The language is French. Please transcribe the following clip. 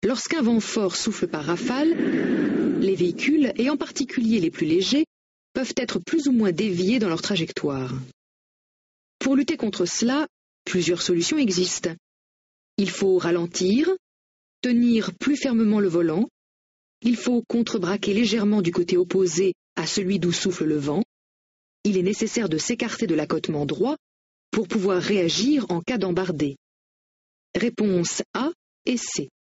Lorsqu'un vent fort souffle par rafale, les véhicules, et en particulier les plus légers, peuvent être plus ou moins déviés dans leur trajectoire. Pour lutter contre cela, plusieurs solutions existent. Il faut ralentir, tenir plus fermement le volant, il faut contrebraquer légèrement du côté opposé à celui d'où souffle le vent, il est nécessaire de s'écarter de l'accotement droit pour pouvoir réagir en cas d'embardée. Réponse A et C.